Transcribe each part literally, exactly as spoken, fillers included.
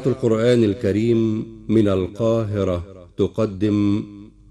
القرآن الكريم من القاهرة تقدم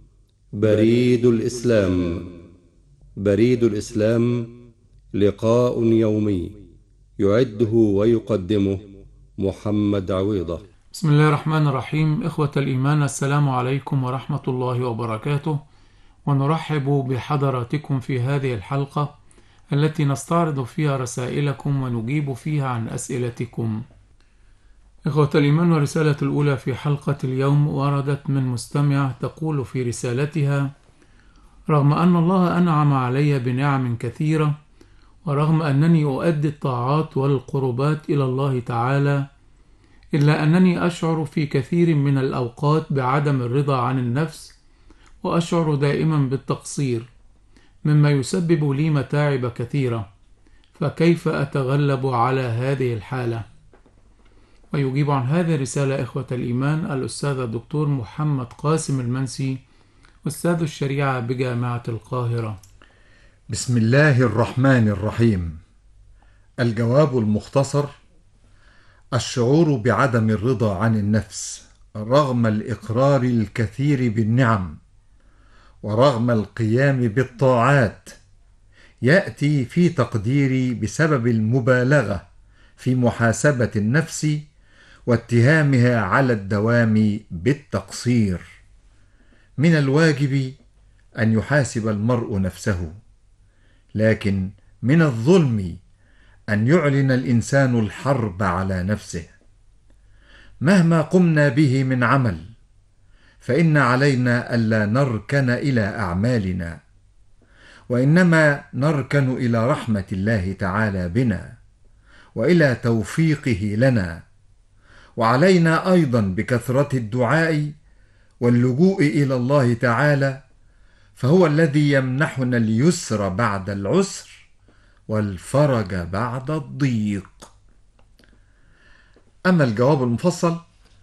بريد الإسلام. بريد الإسلام لقاء يومي يعده ويقدمه محمد عويضة. بسم الله الرحمن الرحيم. إخوة الإيمان، السلام عليكم ورحمة الله وبركاته، ونرحب بحضراتكم في هذه الحلقة التي نستعرض فيها رسائلكم ونجيب فيها عن أسئلتكم. إخوة الإيمان، والرسالة الأولى في حلقة اليوم وردت من مستمع تقول في رسالتها: رغم أن الله أنعم علي بنعم كثيرة، ورغم أنني أؤدي الطاعات والقربات إلى الله تعالى، إلا أنني أشعر في كثير من الأوقات بعدم الرضا عن النفس، وأشعر دائما بالتقصير، مما يسبب لي متاعب كثيرة. فكيف أتغلب على هذه الحالة؟ ويجيب عن هذه الرسالة إخوة الإيمان الأستاذ الدكتور محمد قاسم المنسي، أستاذ الشريعة بجامعة القاهرة. بسم الله الرحمن الرحيم. الجواب المختصر: الشعور بعدم الرضا عن النفس رغم الإقرار الكثير بالنعم ورغم القيام بالطاعات يأتي في تقديري بسبب المبالغة في محاسبة النفس واتهامها على الدوام بالتقصير. من الواجب أن يحاسب المرء نفسه، لكن من الظلم أن يعلن الإنسان الحرب على نفسه. مهما قمنا به من عمل فإن علينا ألا نركن إلى أعمالنا، وإنما نركن إلى رحمة الله تعالى بنا وإلى توفيقه لنا، وعلينا أيضا بكثرة الدعاء واللجوء إلى الله تعالى، فهو الذي يمنحنا اليسر بعد العسر والفرج بعد الضيق. أما الجواب المفصل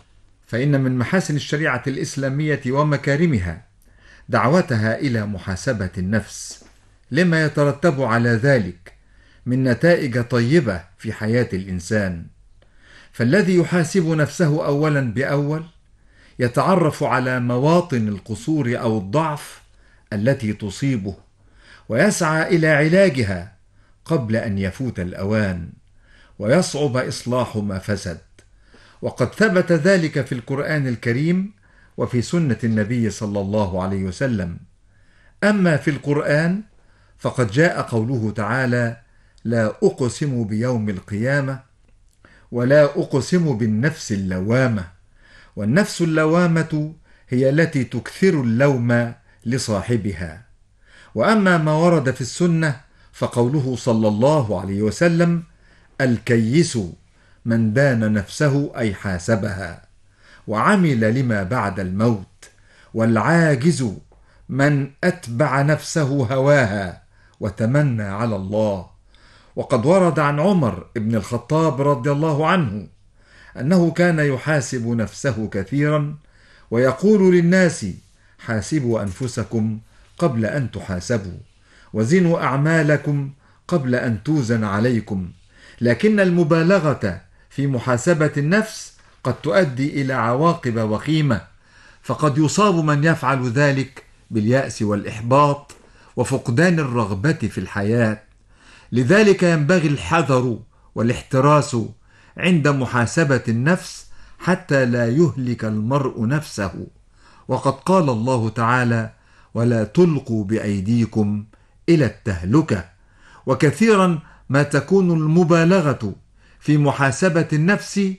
فإن من محاسن الشريعة الإسلامية ومكارمها دعوتها إلى محاسبة النفس، لما يترتب على ذلك من نتائج طيبة في حياة الإنسان. فالذي يحاسب نفسه أولا بأول يتعرف على مواطن القصور أو الضعف التي تصيبه، ويسعى إلى علاجها قبل أن يفوت الأوان ويصعب إصلاح ما فسد. وقد ثبت ذلك في القرآن الكريم وفي سنة النبي صلى الله عليه وسلم. أما في القرآن فقد جاء قوله تعالى: لا أقسم بيوم القيامة ولا أقسم بالنفس اللوامة. والنفس اللوامة هي التي تكثر اللوم لصاحبها. وأما ما ورد في السنة فقوله صلى الله عليه وسلم: الكيس من دان نفسه أي حاسبها وعمل لما بعد الموت، والعاجز من أتبع نفسه هواها وتمنى على الله. وقد ورد عن عمر بن الخطاب رضي الله عنه أنه كان يحاسب نفسه كثيرا ويقول للناس: حاسبوا أنفسكم قبل أن تحاسبوا، وزنوا أعمالكم قبل أن توزن عليكم. لكن المبالغة في محاسبة النفس قد تؤدي إلى عواقب وخيمة، فقد يصاب من يفعل ذلك باليأس والإحباط وفقدان الرغبة في الحياة. لذلك ينبغي الحذر والاحتراس عند محاسبة النفس حتى لا يهلك المرء نفسه. وقد قال الله تعالى: ولا تلقوا بأيديكم إلى التهلكة. وكثيرا ما تكون المبالغة في محاسبة النفس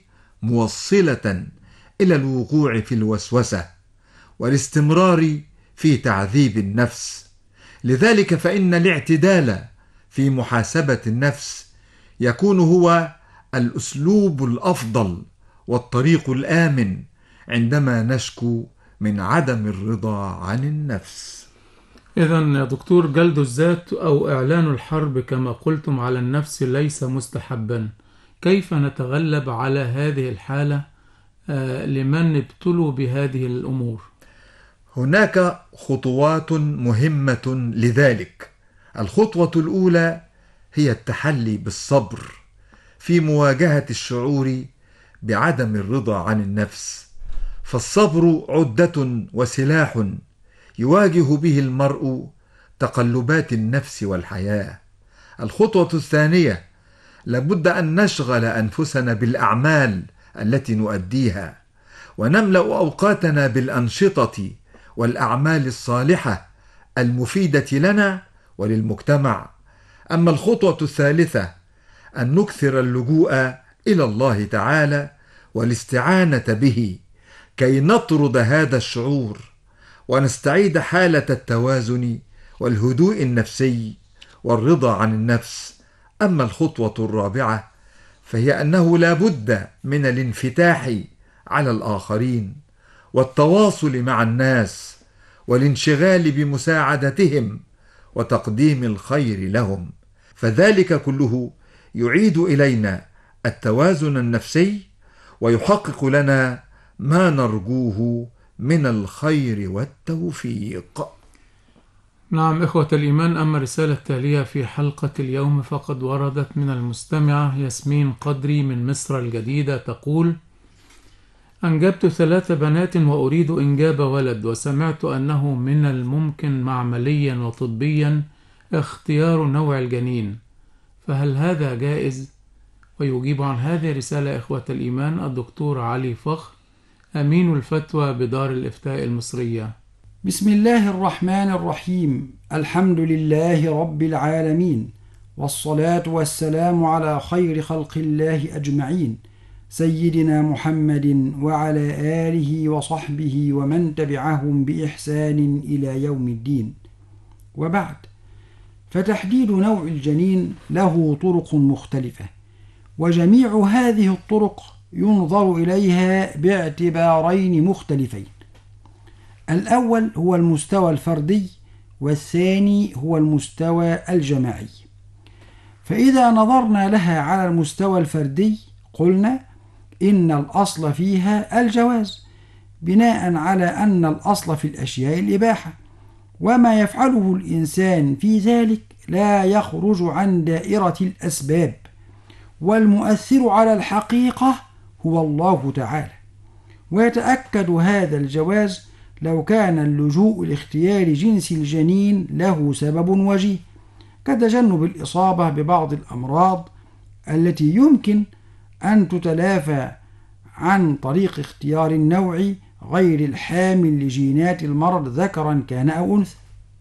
موصلة إلى الوقوع في الوسوسة والاستمرار في تعذيب النفس. لذلك فإن الاعتدال في محاسبة النفس يكون هو الأسلوب الأفضل والطريق الآمن عندما نشكو من عدم الرضا عن النفس. إذن يا دكتور، جلد الذات أو إعلان الحرب كما قلتم على النفس ليس مستحبا. كيف نتغلب على هذه الحالة آه لمن ابتلوا بهذه الأمور؟ هناك خطوات مهمة لذلك. الخطوة الأولى هي التحلي بالصبر في مواجهة الشعور بعدم الرضا عن النفس، فالصبر عدة وسلاح يواجه به المرء تقلبات النفس والحياة. الخطوة الثانية: لابد أن نشغل أنفسنا بالأعمال التي نؤديها، ونملأ أوقاتنا بالأنشطة والأعمال الصالحة المفيدة لنا وللمجتمع. أما الخطوة الثالثة: أن نكثر اللجوء إلى الله تعالى والاستعانة به كي نطرد هذا الشعور ونستعيد حالة التوازن والهدوء النفسي والرضا عن النفس. أما الخطوة الرابعة فهي أنه لا بد من الانفتاح على الآخرين والتواصل مع الناس والانشغال بمساعدتهم وتقديم الخير لهم، فذلك كله يعيد إلينا التوازن النفسي ويحقق لنا ما نرجوه من الخير والتوفيق. نعم إخوة الإيمان، أما الرسالة التالية في حلقة اليوم فقد وردت من المستمعة ياسمين قدري من مصر الجديدة، تقول: أنجبت ثلاث بنات وأريد إنجاب ولد، وسمعت أنه من الممكن معمليا وطبيا اختيار نوع الجنين، فهل هذا جائز؟ ويجيب عن هذه الرسالة إخوة الإيمان الدكتور علي فخر، أمين الفتوى بدار الإفتاء المصرية. بسم الله الرحمن الرحيم. الحمد لله رب العالمين، والصلاة والسلام على خير خلق الله أجمعين، سيدنا محمد وعلى آله وصحبه ومن تبعهم بإحسان إلى يوم الدين. وبعد، فتحديد نوع الجنين له طرق مختلفة، وجميع هذه الطرق ينظر إليها باعتبارين مختلفين. الأول هو المستوى الفردي، والثاني هو المستوى الجماعي. فإذا نظرنا لها على المستوى الفردي قلنا إن الأصل فيها الجواز، بناء على أن الأصل في الأشياء الإباحة، وما يفعله الإنسان في ذلك لا يخرج عن دائرة الأسباب، والمؤثر على الحقيقة هو الله تعالى. ويتأكد هذا الجواز لو كان اللجوء لاختيار جنس الجنين له سبب وجيه، كتجنب الإصابة ببعض الأمراض التي يمكن أن تتلافى عن طريق اختيار النوع غير الحامل لجينات المرض ذكرا كان أو أنثى.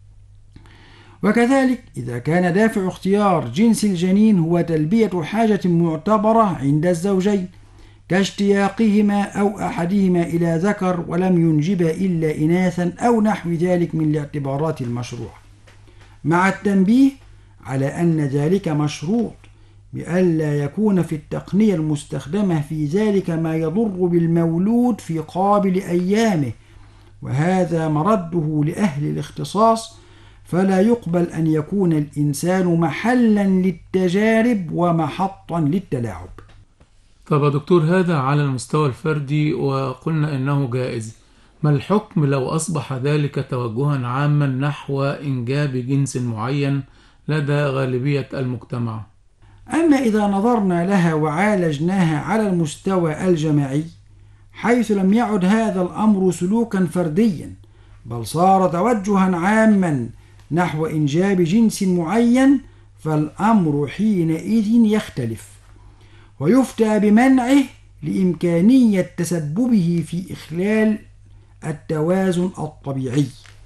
وكذلك إذا كان دافع اختيار جنس الجنين هو تلبية حاجة معتبرة عند الزوجين كاشتياقهما أو أحدهما إلى ذكر ولم ينجب إلا إناثا أو نحو ذلك من الاعتبارات المشروعة، مع التنبيه على أن ذلك مشروط بألا يكون في التقنية المستخدمة في ذلك ما يضر بالمولود في قابل أيامه، وهذا مرده لأهل الاختصاص، فلا يقبل أن يكون الإنسان محلا للتجارب ومحطا للتلاعب. طب يا دكتور، هذا على المستوى الفردي وقلنا إنه جائز، ما الحكم لو أصبح ذلك توجها عاما نحو إنجاب جنس معين لدى غالبية المجتمع؟ أما إذا نظرنا لها وعالجناها على المستوى الجماعي، حيث لم يعد هذا الأمر سلوكا فرديا، بل صار توجها عاما نحو إنجاب جنس معين، فالأمر حينئذ يختلف، ويفتى بمنعه لإمكانية تسببه في إخلال التوازن الطبيعي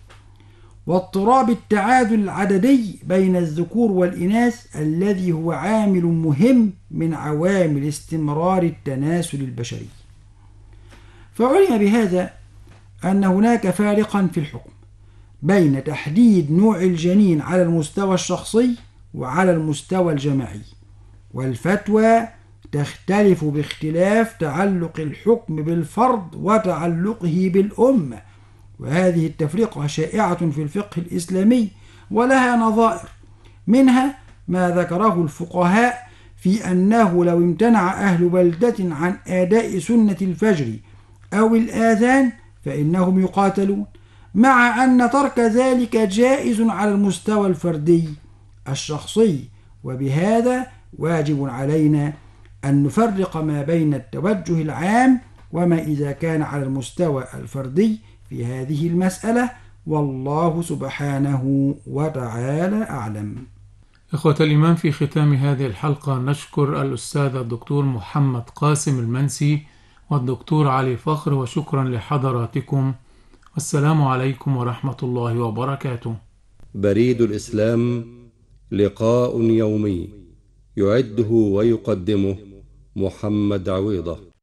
واضطراب التعادل العددي بين الذكور والإناث الذي هو عامل مهم من عوامل استمرار التناسل البشري. فعلم بهذا أن هناك فارقا في الحكم بين تحديد نوع الجنين على المستوى الشخصي وعلى المستوى الجماعي، والفتوى تختلف باختلاف تعلق الحكم بالفرد وتعلقه بالأمة، وهذه التفرقة شائعة في الفقه الإسلامي ولها نظائر، منها ما ذكره الفقهاء في أنه لو امتنع أهل بلدة عن أداء سنة الفجر أو الآذان فإنهم يقاتلون، مع أن ترك ذلك جائز على المستوى الفردي الشخصي، وبهذا واجب علينا أن نفرق ما بين التوجه العام وما إذا كان على المستوى الفردي في هذه المسألة، والله سبحانه وتعالى أعلم. إخوة الإيمان، في ختام هذه الحلقة نشكر الأستاذ الدكتور محمد قاسم المنسي والدكتور علي فخر، وشكرا لحضراتكم، والسلام عليكم ورحمة الله وبركاته. بريد الإسلام، لقاء يومي يعده ويقدمه محمد عويضة.